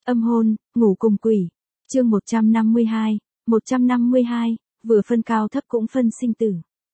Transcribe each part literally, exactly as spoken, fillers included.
Âm hôn, ngủ cùng quỷ. Chương một trăm năm mươi hai, một trăm năm mươi hai, vừa phân cao thấp cũng phân sinh tử.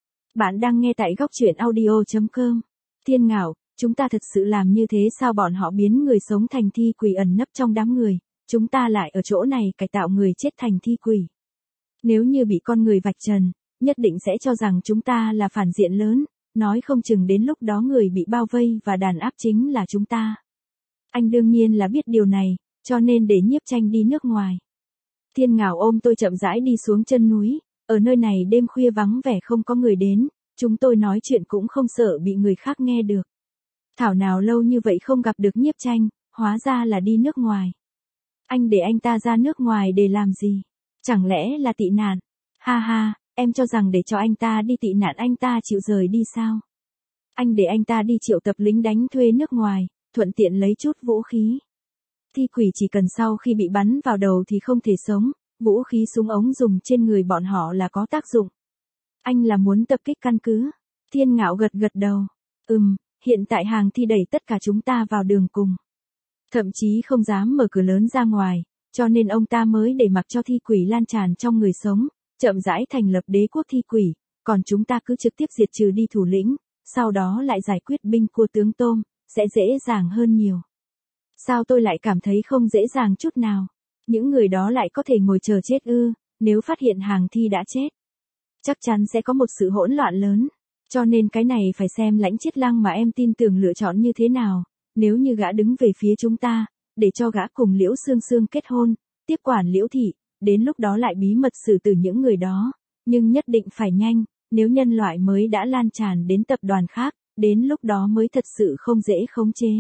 Bạn đang nghe tại góc truyện audio chấm com. Thiên Ngạo, chúng ta thật sự làm như thế sao? Bọn họ biến người sống thành thi quỷ ẩn nấp trong đám người, chúng ta lại ở chỗ này cải tạo người chết thành thi quỷ. Nếu như bị con người vạch trần, nhất định sẽ cho rằng chúng ta là phản diện lớn, nói không chừng đến lúc đó người bị bao vây và đàn áp chính là chúng ta. Anh đương nhiên là biết điều này, cho nên để Nhiếp Tranh đi nước ngoài. Thiên Ngạo ôm tôi chậm rãi đi xuống chân núi, ở nơi này đêm khuya vắng vẻ không có người đến, chúng tôi nói chuyện cũng không sợ bị người khác nghe được. Thảo nào lâu như vậy không gặp được Nhiếp Tranh, hóa ra là đi nước ngoài. Anh để anh ta ra nước ngoài để làm gì? Chẳng lẽ là tị nạn? Ha ha, em cho rằng để cho anh ta đi tị nạn anh ta chịu rời đi sao? Anh để anh ta đi triệu tập lính đánh thuê nước ngoài, thuận tiện lấy chút vũ khí. Thi quỷ chỉ cần sau khi bị bắn vào đầu thì không thể sống, vũ khí súng ống dùng trên người bọn họ là có tác dụng. Anh là muốn tập kích căn cứ? Thiên Ngạo gật gật đầu. Ừm, hiện tại hàng thi đẩy tất cả chúng ta vào đường cùng. Thậm chí không dám mở cửa lớn ra ngoài, cho nên ông ta mới để mặc cho thi quỷ lan tràn trong người sống, chậm rãi thành lập đế quốc thi quỷ, còn chúng ta cứ trực tiếp diệt trừ đi thủ lĩnh, sau đó lại giải quyết binh cua tướng tôm, sẽ dễ dàng hơn nhiều. Sao tôi lại cảm thấy không dễ dàng chút nào? Những người đó lại có thể ngồi chờ chết ư? Nếu phát hiện hàng thi đã chết, chắc chắn sẽ có một sự hỗn loạn lớn. Cho nên cái này phải xem Lãnh Chiết Lăng mà em tin tưởng lựa chọn như thế nào. Nếu như gã đứng về phía chúng ta, để cho gã cùng Liễu Sương Sương kết hôn, tiếp quản Liễu thị, đến lúc đó lại bí mật xử tử những người đó. Nhưng nhất định phải nhanh, nếu nhân loại mới đã lan tràn đến tập đoàn khác, đến lúc đó mới thật sự không dễ khống chế.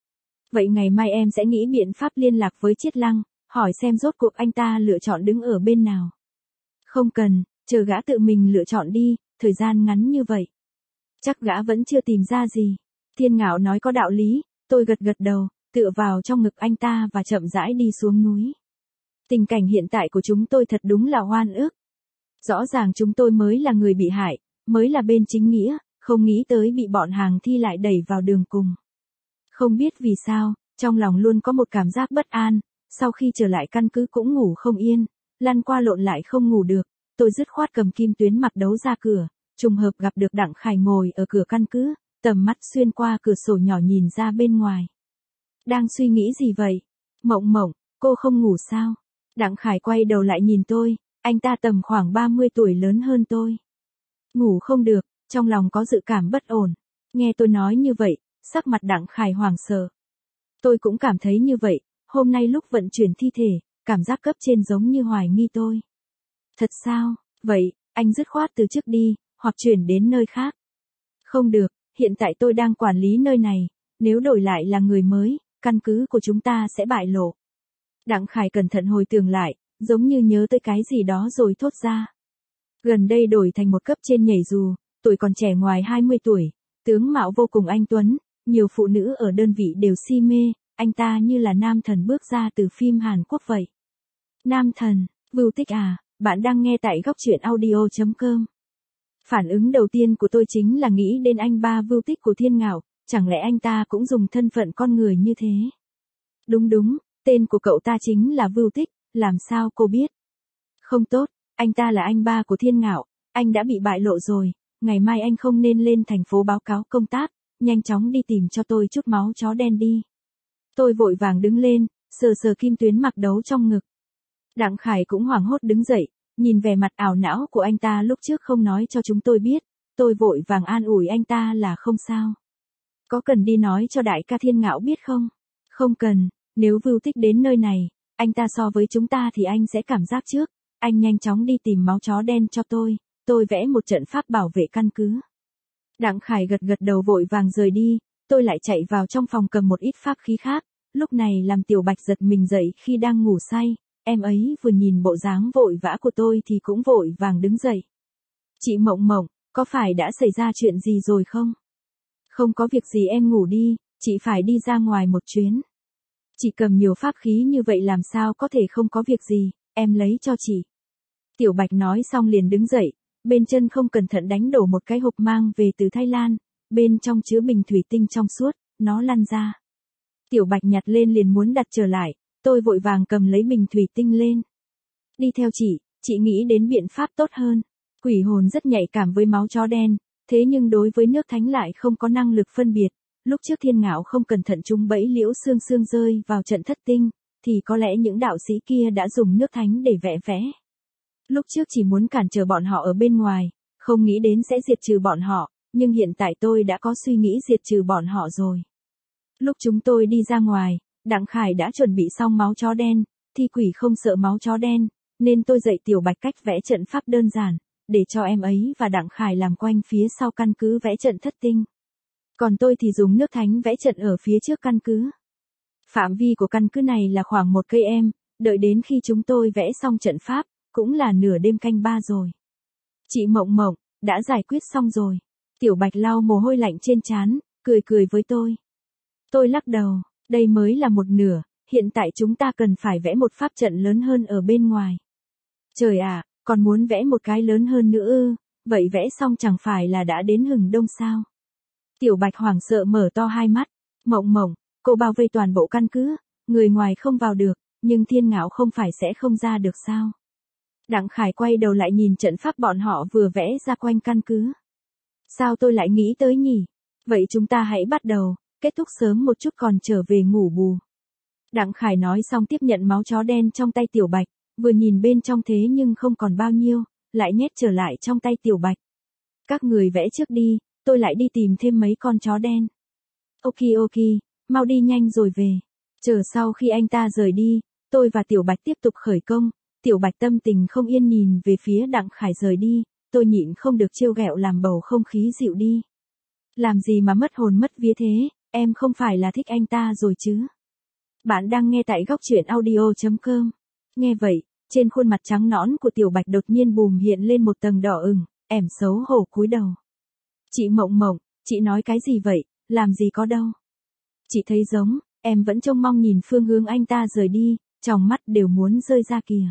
Vậy ngày mai em sẽ nghĩ biện pháp liên lạc với Chiết Lăng, hỏi xem rốt cuộc anh ta lựa chọn đứng ở bên nào. Không cần, chờ gã tự mình lựa chọn đi, thời gian ngắn như vậy. Chắc gã vẫn chưa tìm ra gì. Thiên Ngạo nói có đạo lý, tôi gật gật đầu, tựa vào trong ngực anh ta và chậm rãi đi xuống núi. Tình cảnh hiện tại của chúng tôi thật đúng là oan ức. Rõ ràng chúng tôi mới là người bị hại, mới là bên chính nghĩa, không nghĩ tới bị bọn hàng thi lại đẩy vào đường cùng. Không biết vì sao, trong lòng luôn có một cảm giác bất an, sau khi trở lại căn cứ cũng ngủ không yên, lăn qua lộn lại không ngủ được, tôi dứt khoát cầm kim tuyến mặc đấu ra cửa, trùng hợp gặp được Đặng Khải ngồi ở cửa căn cứ, tầm mắt xuyên qua cửa sổ nhỏ nhìn ra bên ngoài. Đang suy nghĩ gì vậy? Mộng Mộng, cô không ngủ sao? Đặng Khải quay đầu lại nhìn tôi, anh ta tầm khoảng ba mươi tuổi lớn hơn tôi. Ngủ không được, trong lòng có dự cảm bất ổn. Nghe tôi nói như vậy, sắc mặt Đặng Khải hoảng sợ. Tôi cũng cảm thấy như vậy, hôm nay lúc vận chuyển thi thể, cảm giác cấp trên giống như hoài nghi tôi. Thật sao? Vậy, anh dứt khoát từ chức đi, hoặc chuyển đến nơi khác. Không được, hiện tại tôi đang quản lý nơi này, nếu đổi lại là người mới, căn cứ của chúng ta sẽ bại lộ. Đặng Khải cẩn thận hồi tưởng lại, giống như nhớ tới cái gì đó rồi thốt ra. Gần đây đổi thành một cấp trên nhảy dù, tuổi còn trẻ ngoài hai mươi tuổi, tướng mạo vô cùng anh tuấn, nhiều phụ nữ ở đơn vị đều si mê, anh ta như là nam thần bước ra từ phim Hàn Quốc vậy. Nam thần, Vưu Tích à, bạn đang nghe tại góc truyện audio chấm com. Phản ứng đầu tiên của tôi chính là nghĩ đến anh ba Vưu Tích của Thiên Ngạo, chẳng lẽ anh ta cũng dùng thân phận con người như thế? Đúng đúng, tên của cậu ta chính là Vưu Tích, làm sao cô biết? Không tốt, anh ta là anh ba của Thiên Ngạo, anh đã bị bại lộ rồi, ngày mai anh không nên lên thành phố báo cáo công tác, nhanh chóng đi tìm cho tôi chút máu chó đen đi. Tôi vội vàng đứng lên, sờ sờ kim tuyến mặc đấu trong ngực. Đặng Khải cũng hoảng hốt đứng dậy, nhìn vẻ mặt ảo não của anh ta lúc trước không nói cho chúng tôi biết, tôi vội vàng an ủi anh ta là không sao. Có cần đi nói cho đại ca Thiên Ngạo biết không? Không cần, nếu Vưu Tích đến nơi này, anh ta so với chúng ta thì anh sẽ cảm giác trước, anh nhanh chóng đi tìm máu chó đen cho tôi, tôi vẽ một trận pháp bảo vệ căn cứ. Đặng Khải gật gật đầu vội vàng rời đi, tôi lại chạy vào trong phòng cầm một ít pháp khí khác, lúc này làm Tiểu Bạch giật mình dậy khi đang ngủ say, em ấy vừa nhìn bộ dáng vội vã của tôi thì cũng vội vàng đứng dậy. Chị Mộng Mộng, có phải đã xảy ra chuyện gì rồi không? Không có việc gì em ngủ đi, chị phải đi ra ngoài một chuyến. Chị cầm nhiều pháp khí như vậy làm sao có thể không có việc gì, em lấy cho chị. Tiểu Bạch nói xong liền đứng dậy, bên chân không cẩn thận đánh đổ một cái hộp mang về từ Thái Lan, bên trong chứa bình thủy tinh trong suốt, nó lăn ra. Tiểu Bạch nhặt lên liền muốn đặt trở lại, Tôi vội vàng cầm lấy bình thủy tinh lên. Đi theo chị, chị nghĩ đến biện pháp tốt hơn. Quỷ hồn rất nhạy cảm với máu chó đen, thế nhưng đối với nước thánh lại không có năng lực phân biệt. Lúc trước Thiên Ngạo không cẩn thận trúng bẫy Liễu Sương Sương rơi vào trận thất tinh, thì có lẽ những đạo sĩ kia đã dùng nước thánh để vẽ vẽ. Lúc trước chỉ muốn cản trở bọn họ ở bên ngoài, không nghĩ đến sẽ diệt trừ bọn họ, nhưng hiện tại tôi đã có suy nghĩ diệt trừ bọn họ rồi. Lúc chúng tôi đi ra ngoài, Đặng Khải đã chuẩn bị xong máu chó đen, thi quỷ không sợ máu chó đen, nên tôi dạy Tiểu Bạch cách vẽ trận pháp đơn giản, để cho em ấy và Đặng Khải làm quanh phía sau căn cứ vẽ trận thất tinh. Còn tôi thì dùng nước thánh vẽ trận ở phía trước căn cứ. Phạm vi của căn cứ này là khoảng một cây em, đợi đến khi chúng tôi vẽ xong trận pháp, cũng là nửa đêm canh ba rồi. Chị Mộng Mộng, đã giải quyết xong rồi. Tiểu Bạch lau mồ hôi lạnh trên trán, cười cười với tôi. Tôi lắc đầu, đây mới là một nửa, hiện tại chúng ta cần phải vẽ một pháp trận lớn hơn ở bên ngoài. Trời ạ, còn muốn vẽ một cái lớn hơn nữa ư, vậy vẽ xong chẳng phải là đã đến hừng đông sao? Tiểu Bạch hoảng sợ mở to hai mắt. Mộng Mộng, cô bao vây toàn bộ căn cứ, người ngoài không vào được, nhưng Thiên Ngạo không phải sẽ không ra được sao? Đặng Khải quay đầu lại nhìn trận pháp bọn họ vừa vẽ ra quanh căn cứ. Sao tôi lại nghĩ tới nhỉ? Vậy chúng ta hãy bắt đầu, kết thúc sớm một chút còn trở về ngủ bù. Đặng Khải nói xong tiếp nhận máu chó đen trong tay Tiểu Bạch, vừa nhìn bên trong thế nhưng không còn bao nhiêu, lại nhét trở lại trong tay Tiểu Bạch. Các người vẽ trước đi, tôi lại đi tìm thêm mấy con chó đen. Ok ok, mau đi nhanh rồi về. Chờ sau khi anh ta rời đi, tôi và Tiểu Bạch tiếp tục khởi công. Tiểu Bạch tâm tình không yên nhìn về phía Đặng Khải rời đi, tôi nhịn không được trêu ghẹo làm bầu không khí dịu đi. Làm gì mà mất hồn mất vía thế, em không phải là thích anh ta rồi chứ? Bạn đang nghe tại góc truyện audio chấm com. Nghe vậy, trên khuôn mặt trắng nõn của Tiểu Bạch đột nhiên bùm hiện lên một tầng đỏ ửng, ẻm xấu hổ cúi đầu. Chị Mộng Mộng, chị nói cái gì vậy, làm gì có đâu. Chị thấy giống, em vẫn trông mong nhìn phương hướng anh ta rời đi, tròng mắt đều muốn rơi ra kìa.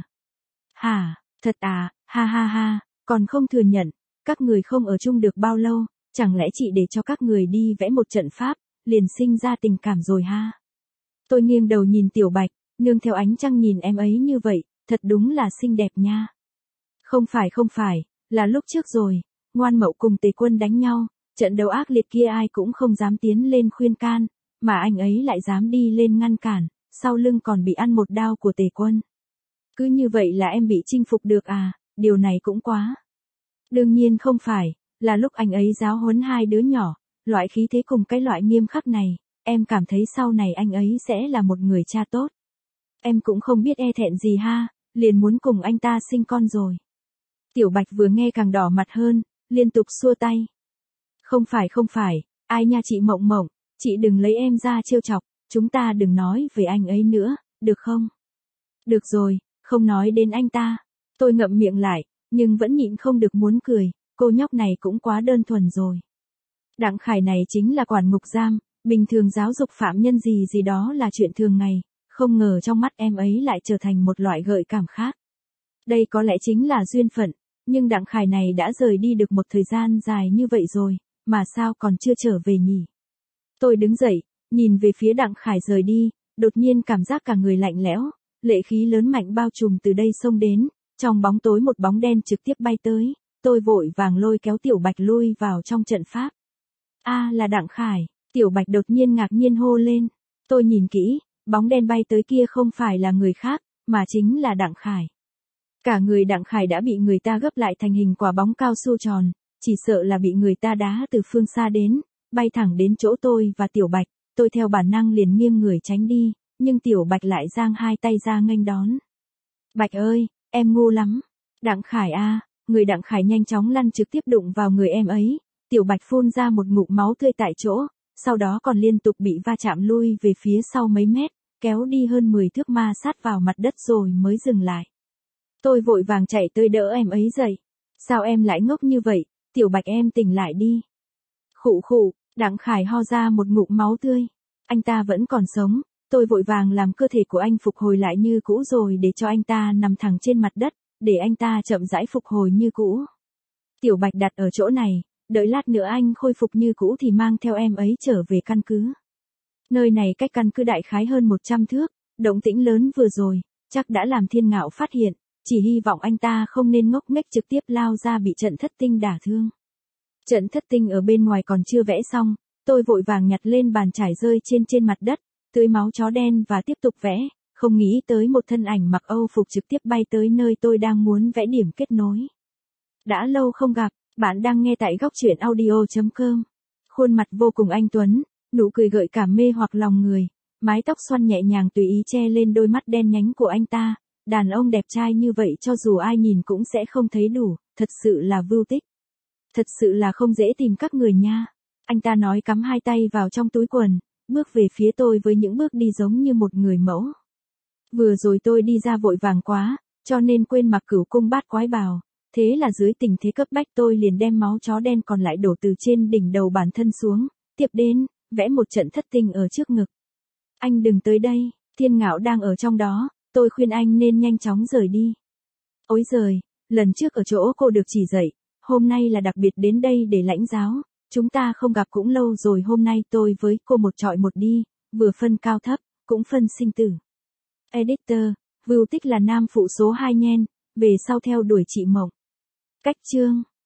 Hả, thật à, ha ha ha, còn không thừa nhận, các người không ở chung được bao lâu, chẳng lẽ chị để cho các người đi vẽ một trận pháp, liền sinh ra tình cảm rồi ha. Tôi nghiêng đầu nhìn Tiểu Bạch, nương theo ánh trăng nhìn em ấy như vậy, thật đúng là xinh đẹp nha. Không phải không phải, là lúc trước rồi, Ngoan Mậu cùng Tề Quân đánh nhau, trận đấu ác liệt kia ai cũng không dám tiến lên khuyên can, mà anh ấy lại dám đi lên ngăn cản, sau lưng còn bị ăn một đao của Tề Quân. Cứ như vậy là em bị chinh phục được à, điều này cũng quá. Đương nhiên không phải, là lúc anh ấy giáo huấn hai đứa nhỏ, loại khí thế cùng cái loại nghiêm khắc này, em cảm thấy sau này anh ấy sẽ là một người cha tốt. Em cũng không biết e thẹn gì ha, liền muốn cùng anh ta sinh con rồi. Tiểu Bạch vừa nghe càng đỏ mặt hơn, liên tục xua tay. Không phải không phải, ai nha chị Mộng Mộng, chị đừng lấy em ra trêu chọc, chúng ta đừng nói về anh ấy nữa, được không? Được rồi, không nói đến anh ta. Tôi ngậm miệng lại, nhưng vẫn nhịn không được muốn cười, cô nhóc này cũng quá đơn thuần rồi. Đặng Khải này chính là quản ngục giam, bình thường giáo dục phạm nhân gì gì đó là chuyện thường ngày, không ngờ trong mắt em ấy lại trở thành một loại gợi cảm khác. Đây có lẽ chính là duyên phận, nhưng Đặng Khải này đã rời đi được một thời gian dài như vậy rồi, mà sao còn chưa trở về nhỉ? Tôi đứng dậy, nhìn về phía Đặng Khải rời đi, đột nhiên cảm giác cả người lạnh lẽo, lệ khí lớn mạnh bao trùm từ đây xông đến, trong bóng tối một bóng đen trực tiếp bay tới, tôi vội vàng lôi kéo Tiểu Bạch lui vào trong trận pháp. A là Đặng Khải, Tiểu Bạch đột nhiên ngạc nhiên hô lên, tôi nhìn kỹ, bóng đen bay tới kia không phải là người khác, mà chính là Đặng Khải. Cả người Đặng Khải đã bị người ta gấp lại thành hình quả bóng cao su tròn, chỉ sợ là bị người ta đá từ phương xa đến, bay thẳng đến chỗ tôi và Tiểu Bạch, tôi theo bản năng liền nghiêng người tránh đi, nhưng Tiểu Bạch lại giang hai tay ra nghênh đón. Bạch ơi, em ngu lắm. Đặng Khải a, người Đặng Khải nhanh chóng lăn trực tiếp đụng vào người em ấy, Tiểu Bạch phun ra một ngụm máu tươi tại chỗ, sau đó còn liên tục bị va chạm lui về phía sau mấy mét, kéo đi hơn mười thước ma sát vào mặt đất rồi mới dừng lại. Tôi vội vàng chạy tới đỡ em ấy dậy. Sao em lại ngốc như vậy, Tiểu Bạch em tỉnh lại đi. Khụ khụ, Đặng Khải ho ra một ngụm máu tươi. Anh ta vẫn còn sống, tôi vội vàng làm cơ thể của anh phục hồi lại như cũ rồi để cho anh ta nằm thẳng trên mặt đất, để anh ta chậm rãi phục hồi như cũ. Tiểu Bạch đặt ở chỗ này, đợi lát nữa anh khôi phục như cũ thì mang theo em ấy trở về căn cứ. Nơi này cách căn cứ đại khái hơn một trăm thước, Động tĩnh lớn vừa rồi, chắc đã làm Thiên Ngạo phát hiện, chỉ hy vọng anh ta không nên ngốc nghếch trực tiếp lao ra bị trận thất tinh đả thương. Trận thất tinh ở bên ngoài còn chưa vẽ xong, tôi vội vàng nhặt lên bàn trải rơi trên trên mặt đất, tưới máu chó đen và tiếp tục vẽ, không nghĩ tới một thân ảnh mặc Âu phục trực tiếp bay tới nơi tôi đang muốn vẽ điểm kết nối. Đã lâu không gặp, bạn đang nghe tại góc truyện audio chấm com. Khuôn mặt vô cùng anh tuấn, nụ cười gợi cảm mê hoặc lòng người, mái tóc xoăn nhẹ nhàng tùy ý che lên đôi mắt đen nhánh của anh ta. Đàn ông đẹp trai như vậy cho dù ai nhìn cũng sẽ không thấy đủ, thật sự là vưu tích. Thật sự là không dễ tìm các người nha. Anh ta nói cắm hai tay vào trong túi quần, bước về phía tôi với những bước đi giống như một người mẫu. Vừa rồi tôi đi ra vội vàng quá, cho nên quên mặc Cửu Cung Bát Quái bào. Thế là dưới tình thế cấp bách tôi liền đem máu chó đen còn lại đổ từ trên đỉnh đầu bản thân xuống, tiếp đến, vẽ một trận thất tinh ở trước ngực. Anh đừng tới đây, Thiên Ngạo đang ở trong đó, tôi khuyên anh nên nhanh chóng rời đi. Ôi giời, lần trước ở chỗ cô được chỉ dạy, hôm nay là đặc biệt đến đây để lãnh giáo, chúng ta không gặp cũng lâu rồi, hôm nay tôi với cô một trọi một đi, vừa phân cao thấp, cũng phân sinh tử. Editor, Vưu Tích là nam phụ số hai nhen, về sau theo đuổi chị Mộng. Cách chương